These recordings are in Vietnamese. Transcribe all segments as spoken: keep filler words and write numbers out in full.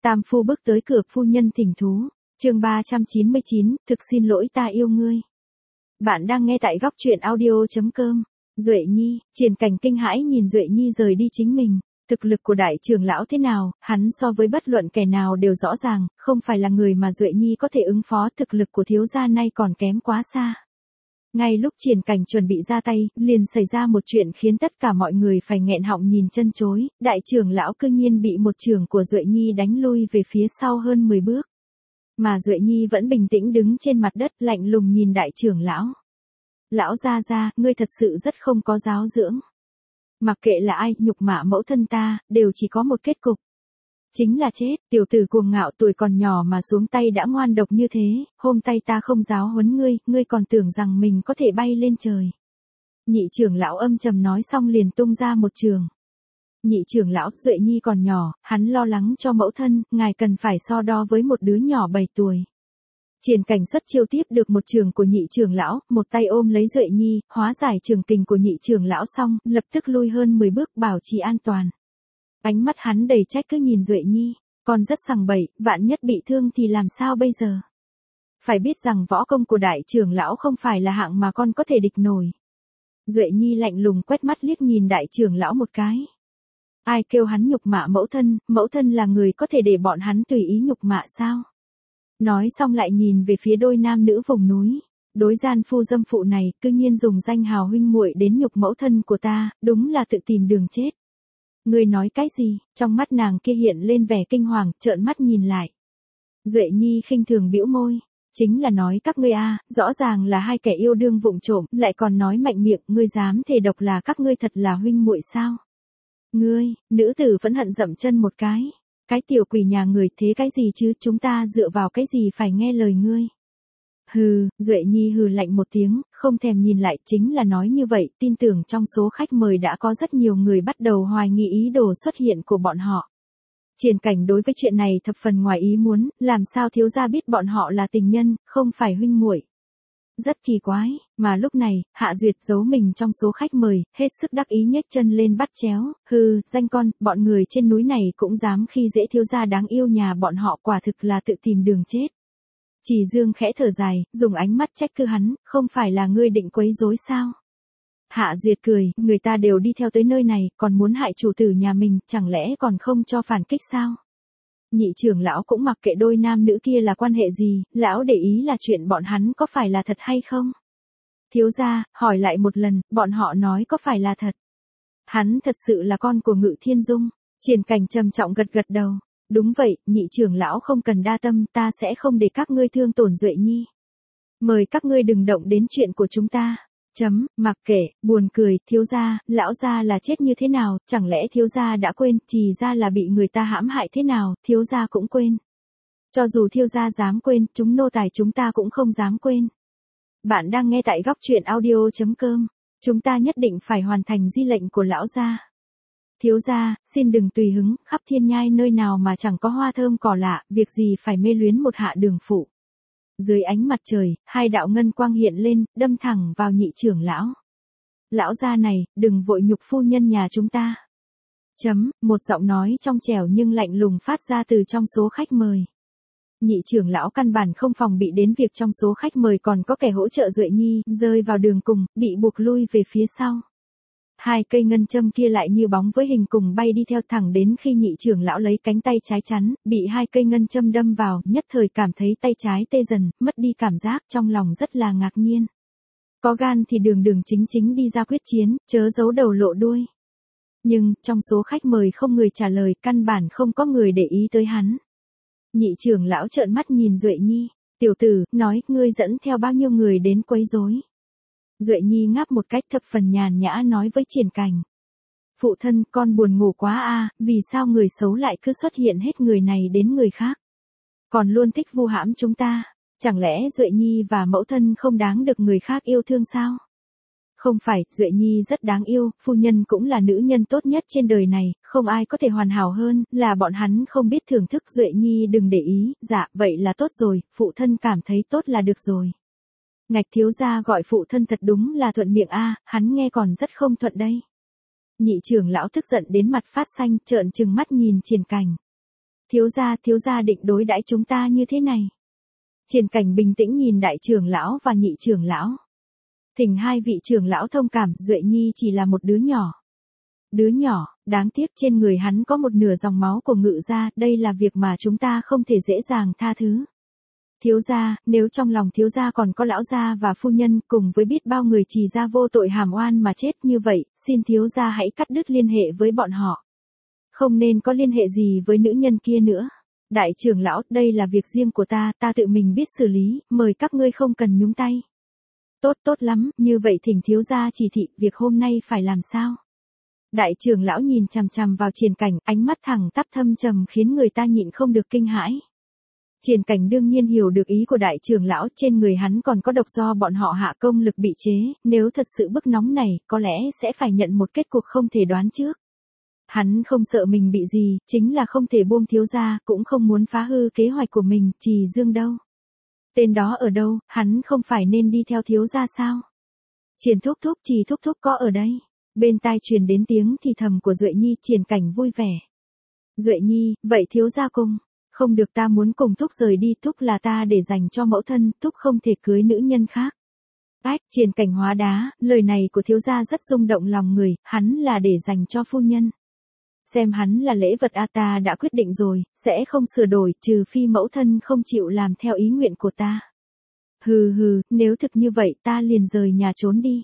Tam phu bước tới cửa, phu nhân thỉnh thú. Chương ba trăm chín mươi chín, thực xin lỗi ta yêu ngươi. Bạn đang nghe tại góc truyện audio chấm com. Duệ Nhi, Triển Cảnh kinh hãi nhìn Duệ Nhi rời đi chính mình. Thực lực của đại trưởng lão thế nào, hắn so với bất luận kẻ nào đều rõ ràng, không phải là người mà Duệ Nhi có thể ứng phó, thực lực của thiếu gia nay còn kém quá xa. Ngay lúc Triển Cảnh chuẩn bị ra tay, liền xảy ra một chuyện khiến tất cả mọi người phải nghẹn họng nhìn chân chối, đại trưởng lão cư nhiên bị một chưởng của Duệ Nhi đánh lui về phía sau hơn mười bước. Mà Duệ Nhi vẫn bình tĩnh đứng trên mặt đất, lạnh lùng nhìn đại trưởng lão. Lão gia gia, ngươi thật sự rất không có giáo dưỡng. Mặc kệ là ai, nhục mạ mẫu thân ta, đều chỉ có một kết cục. Chính là chết, tiểu tử cuồng ngạo tuổi còn nhỏ mà xuống tay đã ngoan độc như thế, hôm tay ta không giáo huấn ngươi, ngươi còn tưởng rằng mình có thể bay lên trời. Nhị trưởng lão âm trầm nói xong liền tung ra một trường. Nhị trưởng lão, Duệ Nhi còn nhỏ, hắn lo lắng cho mẫu thân, ngài cần phải so đo với một đứa nhỏ bảy tuổi. Triển Cảnh xuất chiêu tiếp được một trường của nhị trưởng lão, một tay ôm lấy Duệ Nhi, hóa giải trường kình của nhị trưởng lão xong, lập tức lui hơn mười bước bảo trì an toàn. Ánh mắt hắn đầy trách cứ nhìn Duệ Nhi, con rất sằng bậy, vạn nhất bị thương thì làm sao bây giờ? Phải biết rằng võ công của đại trưởng lão không phải là hạng mà con có thể địch nổi. Duệ Nhi lạnh lùng quét mắt liếc nhìn đại trưởng lão một cái. Ai kêu hắn nhục mạ mẫu thân, mẫu thân là người có thể để bọn hắn tùy ý nhục mạ sao? Nói xong lại nhìn về phía đôi nam nữ vùng núi. Đối gian phu dâm phụ này, cư nhiên dùng danh hào huynh muội đến nhục mẫu thân của ta, đúng là tự tìm đường chết. Ngươi nói cái gì? Trong mắt nàng kia hiện lên vẻ kinh hoàng, trợn mắt nhìn lại. Duệ Nhi khinh thường bĩu môi. Chính là nói các ngươi a, rõ ràng là hai kẻ yêu đương vụng trộm, lại còn nói mạnh miệng, ngươi dám thề độc là các ngươi thật là huynh muội sao? Ngươi, nữ tử phẫn hận dậm chân một cái. Cái tiểu quỷ nhà người thế cái gì chứ, chúng ta dựa vào cái gì phải nghe lời ngươi? Hừ, Duệ Nhi hừ lạnh một tiếng, không thèm nhìn lại, chính là nói như vậy, tin tưởng trong số khách mời đã có rất nhiều người bắt đầu hoài nghi ý đồ xuất hiện của bọn họ. Triển Cảnh đối với chuyện này thập phần ngoài ý muốn, làm sao thiếu gia biết bọn họ là tình nhân, không phải huynh muội. Rất kỳ quái, mà lúc này, Hạ Duyệt giấu mình trong số khách mời, hết sức đắc ý nhếch chân lên bắt chéo, hừ, danh con, bọn người trên núi này cũng dám khi dễ thiếu gia đáng yêu nhà bọn họ, quả thực là tự tìm đường chết. Chỉ Dương khẽ thở dài, dùng ánh mắt trách cứ hắn, không phải là ngươi định quấy rối sao? Hạ Duyệt cười, người ta đều đi theo tới nơi này, còn muốn hại chủ tử nhà mình, chẳng lẽ còn không cho phản kích sao? Nhị trưởng lão cũng mặc kệ đôi nam nữ kia là quan hệ gì, lão để ý là chuyện bọn hắn có phải là thật hay không? Thiếu gia, hỏi lại một lần, bọn họ nói có phải là thật? Hắn thật sự là con của Ngự Thiên Dung. Triển Cảnh trầm trọng gật gật đầu. Đúng vậy, nhị trưởng lão không cần đa tâm, ta sẽ không để các ngươi thương tổn Duệ Nhi. Mời các ngươi đừng động đến chuyện của chúng ta. Chấm, mặc kệ, buồn cười, thiếu gia, lão gia là chết như thế nào, chẳng lẽ thiếu gia đã quên, Trì gia là bị người ta hãm hại thế nào, thiếu gia cũng quên. Cho dù thiếu gia dám quên, chúng nô tài chúng ta cũng không dám quên. Bạn đang nghe tại góc truyện audio chấm com, chúng ta nhất định phải hoàn thành di lệnh của lão gia. Thiếu gia, xin đừng tùy hứng, khắp thiên nhai nơi nào mà chẳng có hoa thơm cỏ lạ, việc gì phải mê luyến một hạ đường phụ. Dưới ánh mặt trời, hai đạo ngân quang hiện lên, đâm thẳng vào nhị trưởng lão. Lão gia này, đừng vội nhục phu nhân nhà chúng ta. Chấm, một giọng nói trong trẻo nhưng lạnh lùng phát ra từ trong số khách mời. Nhị trưởng lão căn bản không phòng bị đến việc trong số khách mời còn có kẻ hỗ trợ Duệ Nhi, rơi vào đường cùng, bị buộc lui về phía sau. Hai cây ngân châm kia lại như bóng với hình cùng bay đi theo thẳng đến khi nhị trưởng lão lấy cánh tay trái chắn, bị hai cây ngân châm đâm vào, nhất thời cảm thấy tay trái tê dần, mất đi cảm giác, trong lòng rất là ngạc nhiên. Có gan thì đường đường chính chính đi ra quyết chiến, chớ giấu đầu lộ đuôi. Nhưng, trong số khách mời không người trả lời, căn bản không có người để ý tới hắn. Nhị trưởng lão trợn mắt nhìn Duệ Nhi, tiểu tử, nói, ngươi dẫn theo bao nhiêu người đến quấy rối. Duệ Nhi ngáp một cách thập phần nhàn nhã nói với Triển Cảnh. Phụ thân, con buồn ngủ quá a, vì sao người xấu lại cứ xuất hiện hết người này đến người khác. Còn luôn thích vu hãm chúng ta, chẳng lẽ Duệ Nhi và mẫu thân không đáng được người khác yêu thương sao? Không phải, Duệ Nhi rất đáng yêu, phu nhân cũng là nữ nhân tốt nhất trên đời này, không ai có thể hoàn hảo hơn, là bọn hắn không biết thưởng thức Duệ Nhi đừng để ý, dạ, vậy là tốt rồi, phụ thân cảm thấy tốt là được rồi. Ngạch thiếu gia gọi phụ thân thật đúng là thuận miệng a, hắn nghe còn rất không thuận đây. Nhị trưởng lão tức giận đến mặt phát xanh, trợn trừng mắt nhìn Triển Cảnh. Thiếu gia, thiếu gia định đối đãi chúng ta như thế này. Triển Cảnh bình tĩnh nhìn đại trưởng lão và nhị trưởng lão. Thỉnh hai vị trưởng lão thông cảm, Duệ Nhi chỉ là một đứa nhỏ. Đứa nhỏ, đáng tiếc trên người hắn có một nửa dòng máu của Ngự gia, đây là việc mà chúng ta không thể dễ dàng tha thứ. Thiếu gia, nếu trong lòng thiếu gia còn có lão gia và phu nhân cùng với biết bao người Trì gia vô tội hàm oan mà chết như vậy, xin thiếu gia hãy cắt đứt liên hệ với bọn họ. Không nên có liên hệ gì với nữ nhân kia nữa. Đại trưởng lão, đây là việc riêng của ta, ta tự mình biết xử lý, mời các ngươi không cần nhúng tay. Tốt tốt lắm, như vậy thỉnh thiếu gia chỉ thị, việc hôm nay phải làm sao? Đại trưởng lão nhìn chằm chằm vào Triển Cảnh, ánh mắt thẳng tắp thâm trầm khiến người ta nhịn không được kinh hãi. Triển Cảnh đương nhiên hiểu được ý của đại trưởng lão, trên người hắn còn có độc do bọn họ hạ công lực bị chế, nếu thật sự bức nóng này, có lẽ sẽ phải nhận một kết cục không thể đoán trước. Hắn không sợ mình bị gì, chính là không thể buông thiếu gia, cũng không muốn phá hư kế hoạch của mình, Trì Dương đâu? Tên đó ở đâu, hắn không phải nên đi theo thiếu gia sao? Triển thúc thúc, Trì thúc thúc có ở đây. Bên tai truyền đến tiếng thì thầm của Duệ Nhi, Triển Cảnh vui vẻ. Duệ Nhi, vậy thiếu gia cùng. Không được, ta muốn cùng thúc rời đi, thúc là ta để dành cho mẫu thân, thúc không thể cưới nữ nhân khác. Ách, Triển Cảnh hóa đá, lời này của thiếu gia rất rung động lòng người, hắn là để dành cho phu nhân. Xem hắn là lễ vật a, ta đã quyết định rồi, sẽ không sửa đổi, trừ phi mẫu thân không chịu làm theo ý nguyện của ta. Hừ hừ, nếu thực như vậy ta liền rời nhà trốn đi.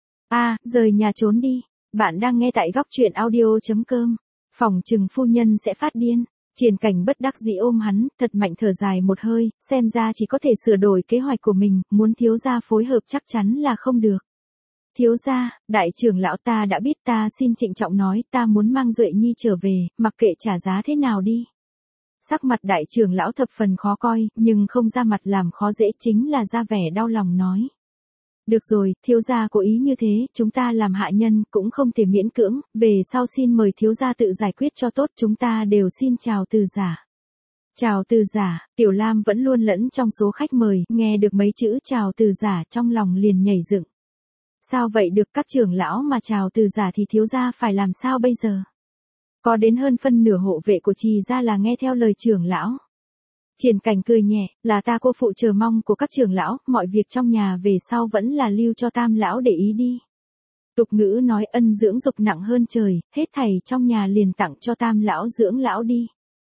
A, rời nhà trốn đi. Bạn đang nghe tại góc truyện audio chấm com. Phòng trừng phu nhân sẽ phát điên. Triển Cảnh bất đắc dĩ ôm hắn, thật mạnh thở dài một hơi, xem ra chỉ có thể sửa đổi kế hoạch của mình, muốn thiếu gia phối hợp chắc chắn là không được. Thiếu gia, đại trưởng lão, ta đã biết, ta xin trịnh trọng nói, ta muốn mang Duệ Nhi trở về, mặc kệ trả giá thế nào đi. Sắc mặt đại trưởng lão thập phần khó coi, nhưng không ra mặt làm khó dễ, chính là ra vẻ đau lòng nói. Được rồi, thiếu gia cố ý như thế, chúng ta làm hạ nhân, cũng không thể miễn cưỡng, về sau xin mời thiếu gia tự giải quyết cho tốt, chúng ta đều xin chào từ giả. Chào từ giả, Tiểu Lam vẫn luôn lẫn trong số khách mời, nghe được mấy chữ chào từ giả trong lòng liền nhảy dựng. Sao vậy được, các trưởng lão mà chào từ giả thì thiếu gia phải làm sao bây giờ? Có đến hơn phân nửa hộ vệ của Trì gia là nghe theo lời trưởng lão. Triển Cảnh cười nhẹ, là ta cô phụ chờ mong của các trưởng lão, mọi việc trong nhà về sau vẫn là lưu cho tam lão để ý đi. Tục ngữ nói ân dưỡng dục nặng hơn trời, hết thảy trong nhà liền tặng cho tam lão dưỡng lão đi.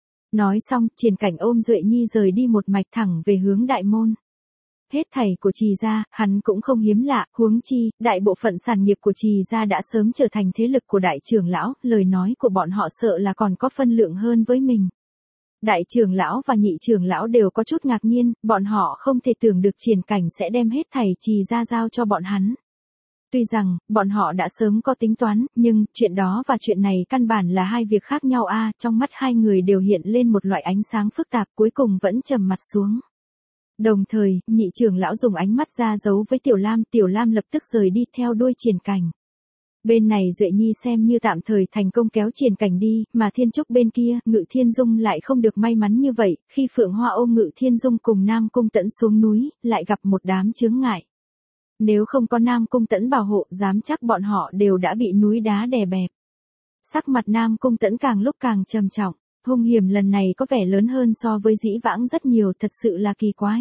Nói xong, Triển Cảnh ôm Duệ Nhi rời đi một mạch thẳng về hướng đại môn. Hết thảy của Trì gia, hắn cũng không hiếm lạ, huống chi, đại bộ phận sản nghiệp của Trì gia đã sớm trở thành thế lực của đại trưởng lão, lời nói của bọn họ sợ là còn có phân lượng hơn với mình. Đại trưởng lão và nhị trưởng lão đều có chút ngạc nhiên, bọn họ không thể tưởng được Triển Cảnh sẽ đem hết thảy Trì gia giao cho bọn hắn. Tuy rằng, bọn họ đã sớm có tính toán, nhưng, chuyện đó và chuyện này căn bản là hai việc khác nhau a, trong mắt hai người đều hiện lên một loại ánh sáng phức tạp, cuối cùng vẫn trầm mặt xuống. Đồng thời, nhị trưởng lão dùng ánh mắt ra dấu với Tiểu Lam, Tiểu Lam lập tức rời đi theo đuôi Triển Cảnh. Bên này Duệ Nhi xem như tạm thời thành công kéo Triển Cảnh đi, mà Thiên Trúc bên kia, Ngự Thiên Dung lại không được may mắn như vậy, khi Phượng Hoa ôm Ngự Thiên Dung cùng Nam Cung Tẫn xuống núi, lại gặp một đám chướng ngại. Nếu không có Nam Cung Tẫn bảo hộ, dám chắc bọn họ đều đã bị núi đá đè bẹp. Sắc mặt Nam Cung Tẫn càng lúc càng trầm trọng, hung hiểm lần này có vẻ lớn hơn so với dĩ vãng rất nhiều, thật sự là kỳ quái.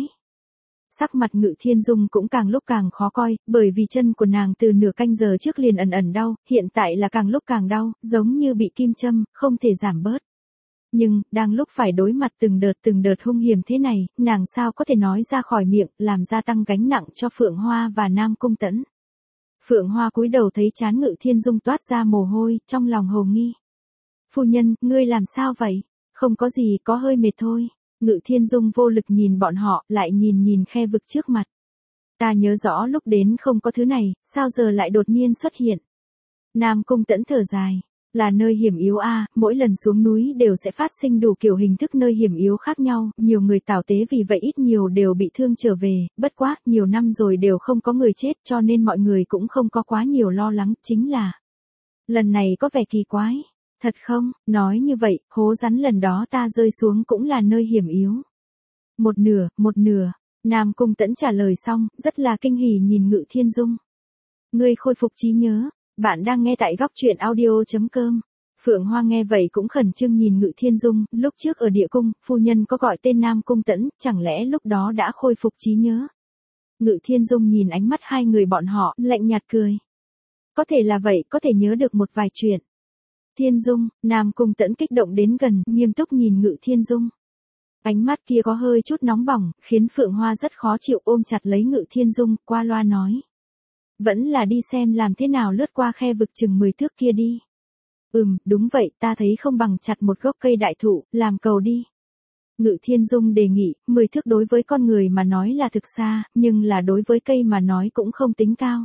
Sắc mặt Ngự Thiên Dung cũng càng lúc càng khó coi, bởi vì chân của nàng từ nửa canh giờ trước liền ẩn ẩn đau, hiện tại là càng lúc càng đau, giống như bị kim châm, không thể giảm bớt. Nhưng, đang lúc phải đối mặt từng đợt từng đợt hung hiểm thế này, nàng sao có thể nói ra khỏi miệng, làm gia tăng gánh nặng cho Phượng Hoa và Nam Cung Tẫn. Phượng Hoa cúi đầu thấy trán Ngự Thiên Dung toát ra mồ hôi, trong lòng hồ nghi. Phu nhân, ngươi làm sao vậy? Không có gì, có hơi mệt thôi. Ngự Thiên Dung vô lực nhìn bọn họ, lại nhìn nhìn khe vực trước mặt. Ta nhớ rõ lúc đến không có thứ này, sao giờ lại đột nhiên xuất hiện? Nam Cung Tẫn thở dài. Là nơi hiểm yếu a, à, mỗi lần xuống núi đều sẽ phát sinh đủ kiểu hình thức nơi hiểm yếu khác nhau, nhiều người tảo tế vì vậy ít nhiều đều bị thương trở về, bất quá, nhiều năm rồi đều không có người chết cho nên mọi người cũng không có quá nhiều lo lắng, chính là lần này có vẻ kỳ quái. Thật không, nói như vậy, hố rắn lần đó ta rơi xuống cũng là nơi hiểm yếu. Một nửa, một nửa, Nam Cung Tẫn trả lời xong, rất là kinh hỉ nhìn Ngự Thiên Dung. Ngươi khôi phục trí nhớ. Bạn đang nghe tại góc truyện audio chấm com. Phượng Hoa nghe vậy cũng khẩn trương nhìn Ngự Thiên Dung, lúc trước ở địa cung, phu nhân có gọi tên Nam Cung Tẫn, chẳng lẽ lúc đó đã khôi phục trí nhớ. Ngự Thiên Dung nhìn ánh mắt hai người bọn họ, lạnh nhạt cười. Có thể là vậy, có thể nhớ được một vài chuyện. Thiên Dung, Nam Cung Tẫn kích động đến gần, nghiêm túc nhìn Ngự Thiên Dung. Ánh mắt kia có hơi chút nóng bỏng, khiến Phượng Hoa rất khó chịu, ôm chặt lấy Ngự Thiên Dung, qua loa nói. Vẫn là đi xem làm thế nào lướt qua khe vực chừng mười thước kia đi. Ừm, đúng vậy, ta thấy không bằng chặt một gốc cây đại thụ, làm cầu đi. Ngự Thiên Dung đề nghị, mười thước đối với con người mà nói là thực xa, nhưng là đối với cây mà nói cũng không tính cao.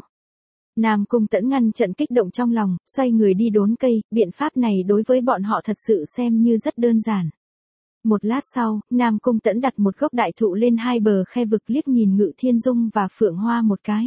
Nam Cung Tẫn ngăn trận kích động trong lòng, xoay người đi đốn cây, biện pháp này đối với bọn họ thật sự xem như rất đơn giản. Một lát sau, Nam Cung Tẫn đặt một gốc đại thụ lên hai bờ khe vực, liếc nhìn Ngự Thiên Dung và Phượng Hoa một cái.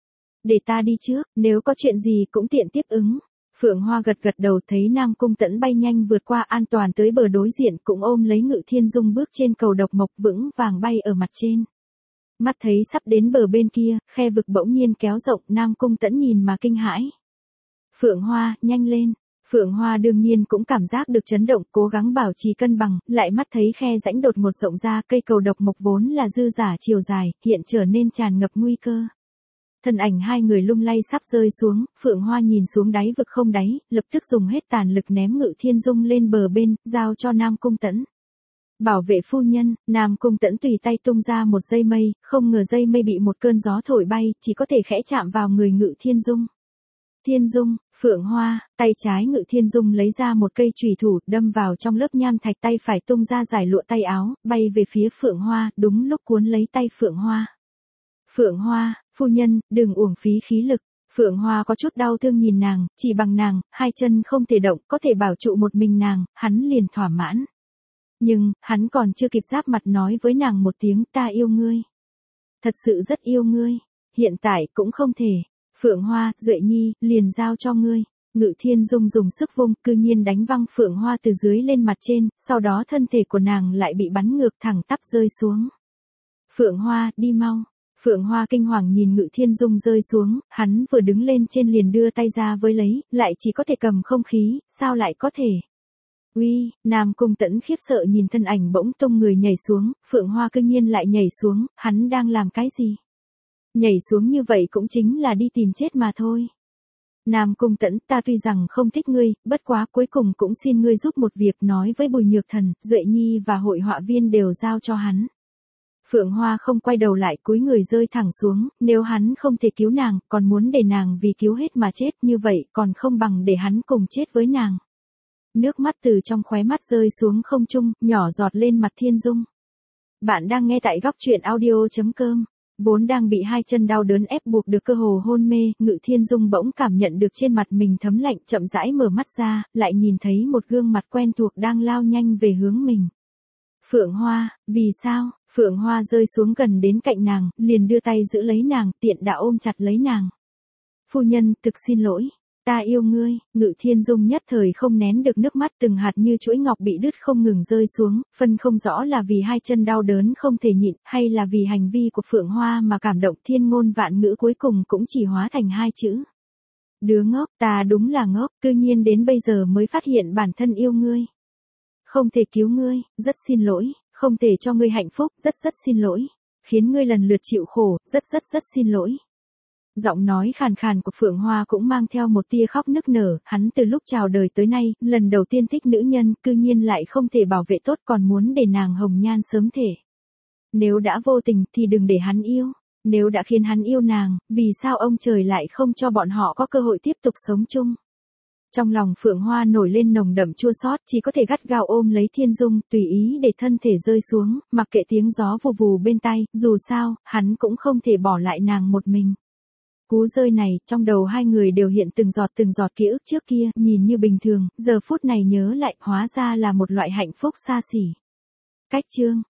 Để ta đi trước, nếu có chuyện gì cũng tiện tiếp ứng. Phượng Hoa gật gật đầu, thấy Nam Cung Tẫn bay nhanh vượt qua an toàn tới bờ đối diện, cũng ôm lấy Ngự Thiên Dung bước trên cầu độc mộc, vững vàng bay ở mặt trên. Mắt thấy sắp đến bờ bên kia, khe vực bỗng nhiên kéo rộng, Nam Cung Tẫn nhìn mà kinh hãi. Phượng Hoa, nhanh lên. Phượng Hoa đương nhiên cũng cảm giác được chấn động, cố gắng bảo trì cân bằng, lại mắt thấy khe rãnh đột ngột rộng ra, cây cầu độc mộc vốn là dư giả chiều dài, hiện trở nên tràn ngập nguy cơ. Thân ảnh hai người lung lay sắp rơi xuống, Phượng Hoa nhìn xuống đáy vực không đáy, lập tức dùng hết tàn lực ném Ngự Thiên Dung lên bờ bên, giao cho Nam Cung Tẫn. Bảo vệ phu nhân, Nam Cung Tẫn tùy tay tung ra một dây mây, không ngờ dây mây bị một cơn gió thổi bay, chỉ có thể khẽ chạm vào người Ngự Thiên Dung. Thiên Dung, Phượng Hoa, tay trái Ngự Thiên Dung lấy ra một cây chùy thủ, đâm vào trong lớp nham thạch, tay phải tung ra giải lụa tay áo, bay về phía Phượng Hoa, đúng lúc cuốn lấy tay Phượng Hoa. Phượng Hoa, phu nhân, đừng uổng phí khí lực. Phượng Hoa có chút đau thương nhìn nàng, chỉ bằng nàng, hai chân không thể động, có thể bảo trụ một mình nàng, hắn liền thỏa mãn. Nhưng, hắn còn chưa kịp giáp mặt nói với nàng một tiếng, ta yêu ngươi. Thật sự rất yêu ngươi. Hiện tại cũng không thể. Phượng Hoa, Duệ Nhi, liền giao cho ngươi. Ngự Thiên Dung dùng sức vung, cư nhiên đánh văng Phượng Hoa từ dưới lên mặt trên, sau đó thân thể của nàng lại bị bắn ngược thẳng tắp rơi xuống. Phượng Hoa, đi mau. Phượng Hoa kinh hoàng nhìn Ngự Thiên Dung rơi xuống, hắn vừa đứng lên trên liền đưa tay ra với lấy, lại chỉ có thể cầm không khí, sao lại có thể? Uy, Nam Cung Tẫn khiếp sợ nhìn thân ảnh bỗng tung người nhảy xuống, Phượng Hoa cư nhiên lại nhảy xuống, hắn đang làm cái gì? Nhảy xuống như vậy cũng chính là đi tìm chết mà thôi. Nam Cung Tẫn, ta tuy rằng không thích ngươi, bất quá cuối cùng cũng xin ngươi giúp một việc, nói với Bùi Nhược Thần, Duệ Nhi và hội họa viên đều giao cho hắn. Phượng Hoa không quay đầu lại, cúi người rơi thẳng xuống, nếu hắn không thể cứu nàng, còn muốn để nàng vì cứu hết mà chết, như vậy còn không bằng để hắn cùng chết với nàng. Nước mắt từ trong khóe mắt rơi xuống không trung, nhỏ giọt lên mặt Thiên Dung. Bạn đang nghe tại góc truyện audio chấm com. Vốn đang bị hai chân đau đớn ép buộc được cơ hồ hôn mê, Ngự Thiên Dung bỗng cảm nhận được trên mặt mình thấm lạnh, chậm rãi mở mắt ra, lại nhìn thấy một gương mặt quen thuộc đang lao nhanh về hướng mình. Phượng Hoa, vì sao? Phượng Hoa rơi xuống gần đến cạnh nàng, liền đưa tay giữ lấy nàng, tiện đã ôm chặt lấy nàng. Phu nhân, thực xin lỗi. Ta yêu ngươi. Ngự Thiên Dung nhất thời không nén được nước mắt, từng hạt như chuỗi ngọc bị đứt không ngừng rơi xuống, phân không rõ là vì hai chân đau đớn không thể nhịn, hay là vì hành vi của Phượng Hoa mà cảm động, thiên ngôn vạn ngữ cuối cùng cũng chỉ hóa thành hai chữ. Đứa ngốc, ta đúng là ngốc, cư nhiên đến bây giờ mới phát hiện bản thân yêu ngươi. Không thể cứu ngươi, rất xin lỗi, không thể cho ngươi hạnh phúc, rất rất xin lỗi. Khiến ngươi lần lượt chịu khổ, rất rất rất xin lỗi. Giọng nói khàn khàn của Phượng Hoa cũng mang theo một tia khóc nức nở, hắn từ lúc chào đời tới nay, lần đầu tiên thích nữ nhân, cư nhiên lại không thể bảo vệ tốt, còn muốn để nàng hồng nhan sớm thể. Nếu đã vô tình thì đừng để hắn yêu, nếu đã khiến hắn yêu nàng, vì sao ông trời lại không cho bọn họ có cơ hội tiếp tục sống chung? Trong lòng Phượng Hoa nổi lên nồng đậm chua xót, chỉ có thể gắt gao ôm lấy Thiên Dung, tùy ý để thân thể rơi xuống, mặc kệ tiếng gió vù vù bên tai, dù sao, hắn cũng không thể bỏ lại nàng một mình. Cú rơi này, trong đầu hai người đều hiện từng giọt từng giọt ký ức trước kia, nhìn như bình thường, giờ phút này nhớ lại, hóa ra là một loại hạnh phúc xa xỉ. Cách chương